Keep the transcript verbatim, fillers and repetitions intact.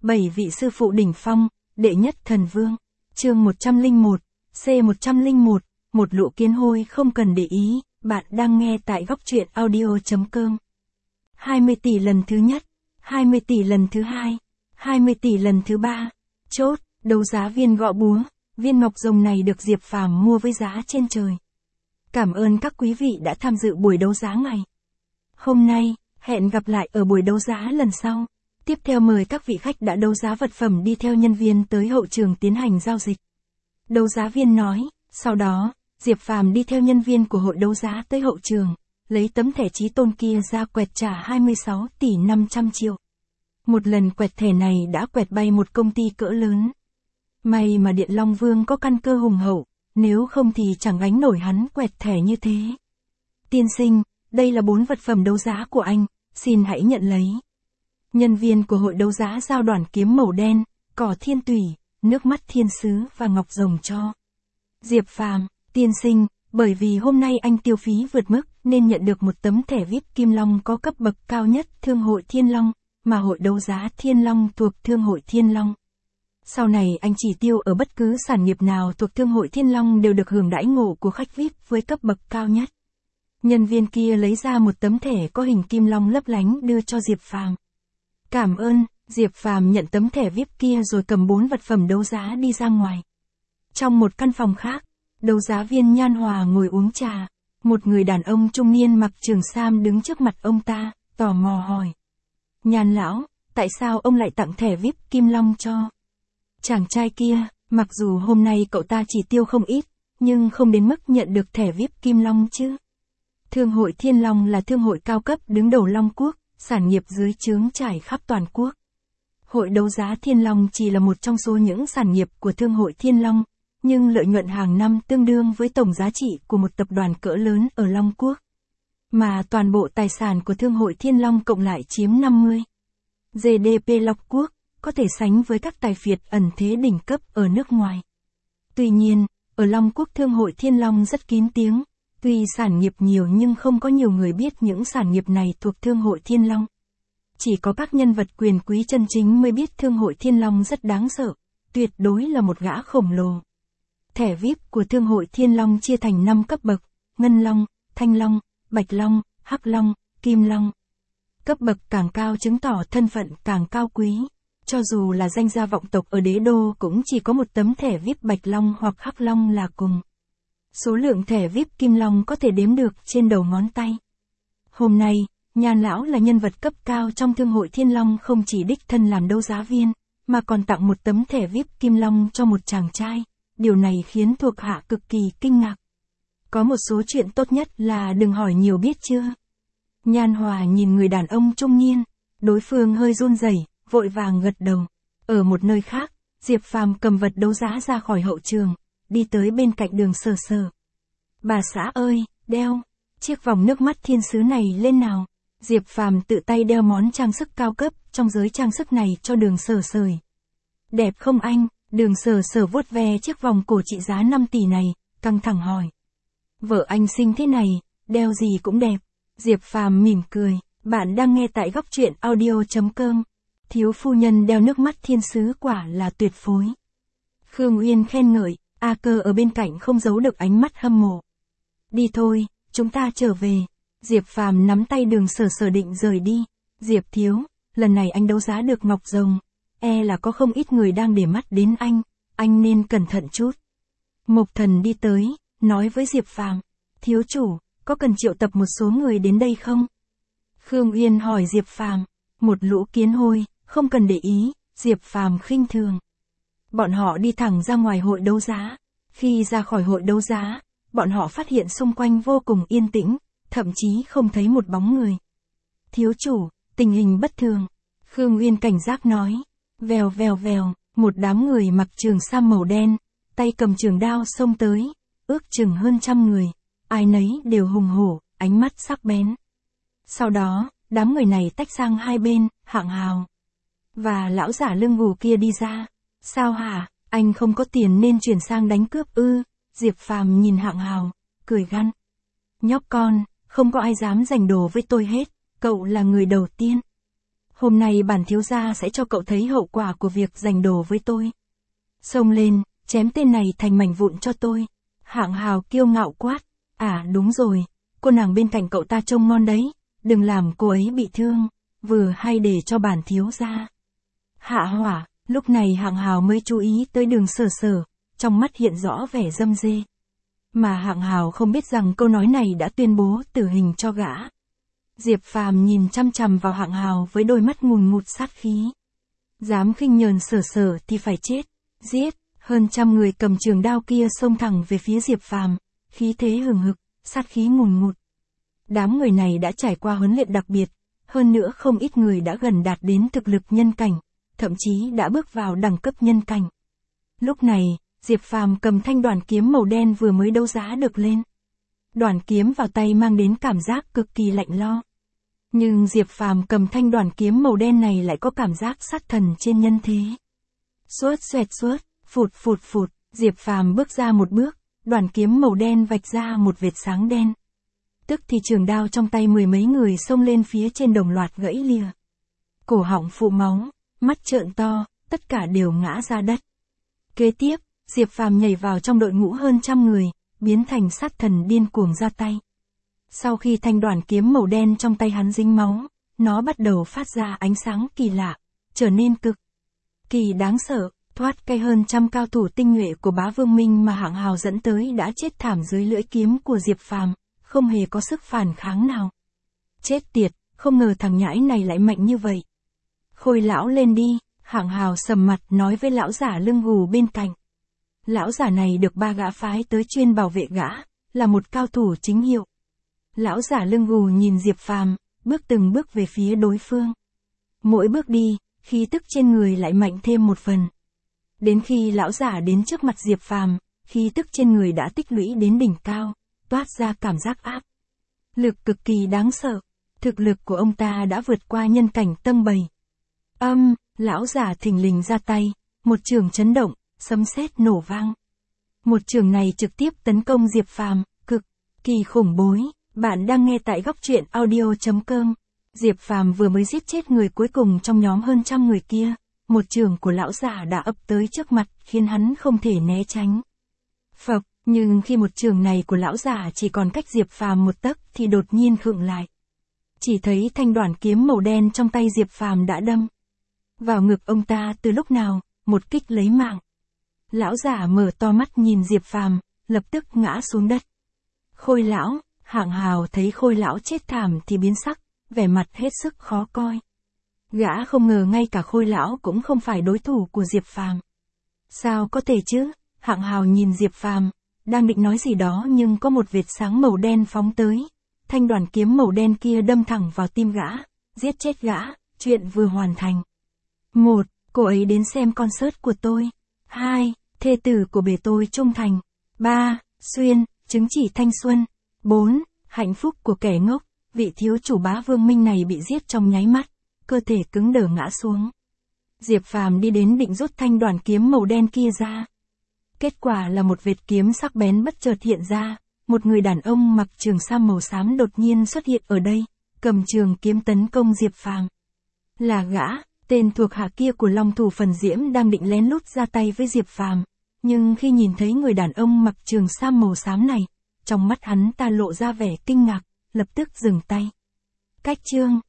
Bảy vị sư phụ đỉnh phong, đệ nhất thần vương. Chương một trăm lẻ một, C một trăm lẻ một, một lũ kiến hôi không cần để ý, bạn đang nghe tại góc truyện audio.com. hai mươi tỷ lần thứ nhất, hai mươi tỷ lần thứ hai, hai mươi tỷ lần thứ ba. Chốt, đấu giá viên gõ búa, viên ngọc rồng này được Diệp Phàm mua với giá trên trời. Cảm ơn các quý vị đã tham dự buổi đấu giá ngày hôm nay, hẹn gặp lại ở buổi đấu giá lần sau. Tiếp theo mời các vị khách đã đấu giá vật phẩm đi theo nhân viên tới hậu trường tiến hành giao dịch. Đấu giá viên nói, sau đó, Diệp Phàm đi theo nhân viên của hội đấu giá tới hậu trường, lấy tấm thẻ chí tôn kia ra quẹt trả hai mươi sáu tỷ năm trăm triệu. Một lần quẹt thẻ này đã quẹt bay một công ty cỡ lớn. May mà Điện Long Vương có căn cơ hùng hậu, nếu không thì chẳng gánh nổi hắn quẹt thẻ như thế. Tiên sinh, đây là bốn vật phẩm đấu giá của anh, xin hãy nhận lấy. Nhân viên của hội đấu giá giao đoàn kiếm màu đen, cỏ thiên tùy, nước mắt thiên sứ và ngọc rồng cho Diệp Phàm. Tiên sinh, bởi vì hôm nay anh tiêu phí vượt mức nên nhận được một tấm thẻ vi ai pi Kim Long có cấp bậc cao nhất Thương hội Thiên Long, mà hội đấu giá Thiên Long thuộc Thương hội Thiên Long. Sau này anh chỉ tiêu ở bất cứ sản nghiệp nào thuộc Thương hội Thiên Long đều được hưởng đãi ngộ của khách vi ai pi với cấp bậc cao nhất. Nhân viên kia lấy ra một tấm thẻ có hình kim long lấp lánh đưa cho Diệp Phàm. Cảm ơn, Diệp Phàm nhận tấm thẻ vi ai pi kia rồi cầm bốn vật phẩm đấu giá đi ra ngoài. Trong một căn phòng khác, đấu giá viên Nhan Hòa ngồi uống trà. Một người đàn ông trung niên mặc trường sam đứng trước mặt ông ta, tò mò hỏi. Nhan lão, tại sao ông lại tặng thẻ vi ai pi Kim Long cho chàng trai kia? Mặc dù hôm nay cậu ta chỉ tiêu không ít, nhưng không đến mức nhận được thẻ vi ai pi Kim Long chứ. Thương hội Thiên Long là thương hội cao cấp đứng đầu Long Quốc, sản nghiệp dưới trướng trải khắp toàn quốc. Hội đấu giá Thiên Long chỉ là một trong số những sản nghiệp của Thương hội Thiên Long, nhưng lợi nhuận hàng năm tương đương với tổng giá trị của một tập đoàn cỡ lớn ở Long Quốc. Mà toàn bộ tài sản của Thương hội Thiên Long cộng lại chiếm năm mươi giê đê pê Long Quốc, có thể sánh với các tài phiệt ẩn thế đỉnh cấp ở nước ngoài. Tuy nhiên, ở Long Quốc Thương hội Thiên Long rất kín tiếng. Tuy sản nghiệp nhiều nhưng không có nhiều người biết những sản nghiệp này thuộc Thương hội Thiên Long. Chỉ có các nhân vật quyền quý chân chính mới biết Thương hội Thiên Long rất đáng sợ, tuyệt đối là một gã khổng lồ. Thẻ vi ai pi của Thương hội Thiên Long chia thành năm cấp bậc, Ngân Long, Thanh Long, Bạch Long, Hắc Long, Kim Long. Cấp bậc càng cao chứng tỏ thân phận càng cao quý. Cho dù là danh gia vọng tộc ở đế đô cũng chỉ có một tấm thẻ vi ai pi Bạch Long hoặc Hắc Long là cùng. Số lượng thẻ vi ai pi Kim Long có thể đếm được trên đầu ngón tay. Hôm nay, Nhan lão là nhân vật cấp cao trong Thương hội Thiên Long không chỉ đích thân làm đấu giá viên, mà còn tặng một tấm thẻ vi ai pi Kim Long cho một chàng trai. Điều này khiến thuộc hạ cực kỳ kinh ngạc. Có một số chuyện tốt nhất là đừng hỏi nhiều biết chưa. Nhan Hòa nhìn người đàn ông trung niên, đối phương hơi run rẩy, vội vàng gật đầu. Ở một nơi khác, Diệp Phàm cầm vật đấu giá ra khỏi hậu trường, đi tới bên cạnh Đường Sở Sở. Bà xã ơi, đeo chiếc vòng nước mắt thiên sứ này lên nào. Diệp Phàm tự tay đeo món trang sức cao cấp trong giới trang sức này cho Đường Sở Sở. Đẹp không anh? Đường Sở Sở vuốt ve chiếc vòng cổ trị giá năm tỷ này, căng thẳng hỏi. Vợ anh xinh thế này, đeo gì cũng đẹp. Diệp Phàm mỉm cười, bạn đang nghe tại góc truyện audio.com. Thiếu phu nhân đeo nước mắt thiên sứ quả là tuyệt phối. Khương Uyên khen ngợi, A Cơ ở bên cạnh không giấu được ánh mắt hâm mộ. Đi thôi, chúng ta trở về. Diệp Phàm nắm tay Đường Sở Sở định rời đi. Diệp thiếu, lần này anh đấu giá được ngọc rồng. E là có không ít người đang để mắt đến anh, anh nên cẩn thận chút. Mộc Thần đi tới, nói với Diệp Phàm, thiếu chủ, có cần triệu tập một số người đến đây không? Khương Uyên hỏi Diệp Phàm, một lũ kiến hôi, không cần để ý. Diệp Phàm khinh thường. Bọn họ đi thẳng ra ngoài hội đấu giá. Khi ra khỏi hội đấu giá, bọn họ phát hiện xung quanh vô cùng yên tĩnh, thậm chí không thấy một bóng người. Thiếu chủ, tình hình bất thường. Khương Uyên cảnh giác nói. Vèo vèo vèo, một đám người mặc trường sam màu đen, tay cầm trường đao xông tới, ước chừng hơn trăm người, ai nấy đều hùng hổ, ánh mắt sắc bén. Sau đó, đám người này tách sang hai bên, Hạng Hào và lão giả lưng gù kia đi ra. Sao hả, anh không có tiền nên chuyển sang đánh cướp ư? Diệp Phàm nhìn Hạng Hào, cười gằn. Nhóc con, không có ai dám giành đồ với tôi hết, cậu là người đầu tiên. hôm nay bản thiếu gia sẽ cho cậu thấy hậu quả của việc giành đồ với tôi. Xông lên, chém tên này thành mảnh vụn cho tôi. Hạng Hào kiêu ngạo quát, à đúng rồi, cô nàng bên cạnh cậu ta trông ngon đấy, đừng làm cô ấy bị thương, vừa hay để cho bản thiếu gia. Hạ Hỏa, lúc này Hạng Hào mới chú ý tới Đường Sở Sở, trong mắt hiện rõ vẻ dâm dê. Mà Hạng Hào không biết rằng câu nói này đã tuyên bố tử hình cho gã. Diệp Phàm nhìn chăm chằm vào Hạng Hào với đôi mắt ngùn ngụt sát khí. Dám khinh nhờn Sở Sở thì phải chết, giết, hơn trăm người cầm trường đao kia xông thẳng về phía Diệp Phàm, khí thế hừng hực, sát khí ngùn ngụt. Đám người này đã trải qua huấn luyện đặc biệt, hơn nữa không ít người đã gần đạt đến thực lực nhân cảnh, thậm chí đã bước vào đẳng cấp nhân cảnh. Lúc này, Diệp Phàm cầm thanh đoản kiếm màu đen vừa mới đấu giá được lên. Đoản kiếm vào tay mang đến cảm giác cực kỳ lạnh lo. Nhưng Diệp Phàm cầm thanh đoản kiếm màu đen này lại có cảm giác sát thần trên nhân thế. Xuốt xoẹt xuốt, phụt phụt phụt, Diệp Phàm bước ra một bước, đoản kiếm màu đen vạch ra một vệt sáng đen. Tức thì trường đao trong tay mười mấy người xông lên phía trên đồng loạt gãy lìa. Cổ họng phụ máu, mắt trợn to, tất cả đều ngã ra đất. Kế tiếp, Diệp Phàm nhảy vào trong đội ngũ hơn trăm người, biến thành sát thần điên cuồng ra tay. Sau khi thanh đoản kiếm màu đen trong tay hắn dính máu, nó bắt đầu phát ra ánh sáng kỳ lạ, trở nên cực kỳ đáng sợ, thoát cây hơn trăm cao thủ tinh nhuệ của Bá Vương Minh mà Hạng Hào dẫn tới đã chết thảm dưới lưỡi kiếm của Diệp Phàm, không hề có sức phản kháng nào. Chết tiệt, không ngờ thằng nhãi này lại mạnh như vậy. Khôi lão lên đi, Hạng Hào sầm mặt nói với lão giả lưng gù bên cạnh. Lão giả này được ba gã phái tới chuyên bảo vệ gã, là một cao thủ chính hiệu. Lão giả lưng gù nhìn Diệp Phàm, bước từng bước về phía đối phương. Mỗi bước đi, khí tức trên người lại mạnh thêm một phần. Đến khi lão giả đến trước mặt Diệp Phàm, khí tức trên người đã tích lũy đến đỉnh cao, toát ra cảm giác áp lực cực kỳ đáng sợ. Thực lực của ông ta đã vượt qua nhân cảnh tầng bảy. Âm, lão giả thình lình ra tay, một trường chấn động, sấm sét nổ vang. Một trường này trực tiếp tấn công Diệp Phàm, cực kỳ khủng bố. Bạn đang nghe tại góc truyện audio chấm com. Diệp Phàm vừa mới giết chết người cuối cùng trong nhóm hơn trăm người kia, một trường của lão giả đã ập tới trước mặt, khiến hắn không thể né tránh. Phộc, nhưng khi một trường này của lão giả chỉ còn cách Diệp Phàm một tấc thì đột nhiên khựng lại. Chỉ thấy thanh đoản kiếm màu đen trong tay Diệp Phàm đã đâm vào ngực ông ta từ lúc nào, một kích lấy mạng. Lão giả mở to mắt nhìn Diệp Phàm, lập tức ngã xuống đất. Khôi lão, Hạng Hào thấy Khôi lão chết thảm thì biến sắc, vẻ mặt hết sức khó coi. Gã không ngờ ngay cả Khôi lão cũng không phải đối thủ của Diệp Phàm. Sao có thể chứ? Hạng Hào nhìn Diệp Phàm, đang định nói gì đó nhưng có một vệt sáng màu đen phóng tới. Thanh đoản kiếm màu đen kia đâm thẳng vào tim gã, giết chết gã, chuyện vừa hoàn thành. Một, cô ấy đến xem concert của tôi. Hai, thê tử của bề tôi trung thành. Ba, xuyên, chứng chỉ thanh xuân. Bốn, hạnh phúc của kẻ ngốc. Vị thiếu chủ Bá Vương Minh này bị giết trong nháy mắt, cơ thể cứng đờ ngã xuống. Diệp Phàm đi đến định rút thanh đoản kiếm màu đen kia ra. Kết quả là một vệt kiếm sắc bén bất chợt hiện ra, một người đàn ông mặc trường sam màu xám đột nhiên xuất hiện ở đây, cầm trường kiếm tấn công Diệp Phàm. Là gã, tên thuộc hạ kia của Long Thủ Phần Diễm đang định lén lút ra tay với Diệp Phàm, nhưng khi nhìn thấy người đàn ông mặc trường sam màu xám này, trong mắt hắn ta lộ ra vẻ kinh ngạc, lập tức dừng tay. Cách chương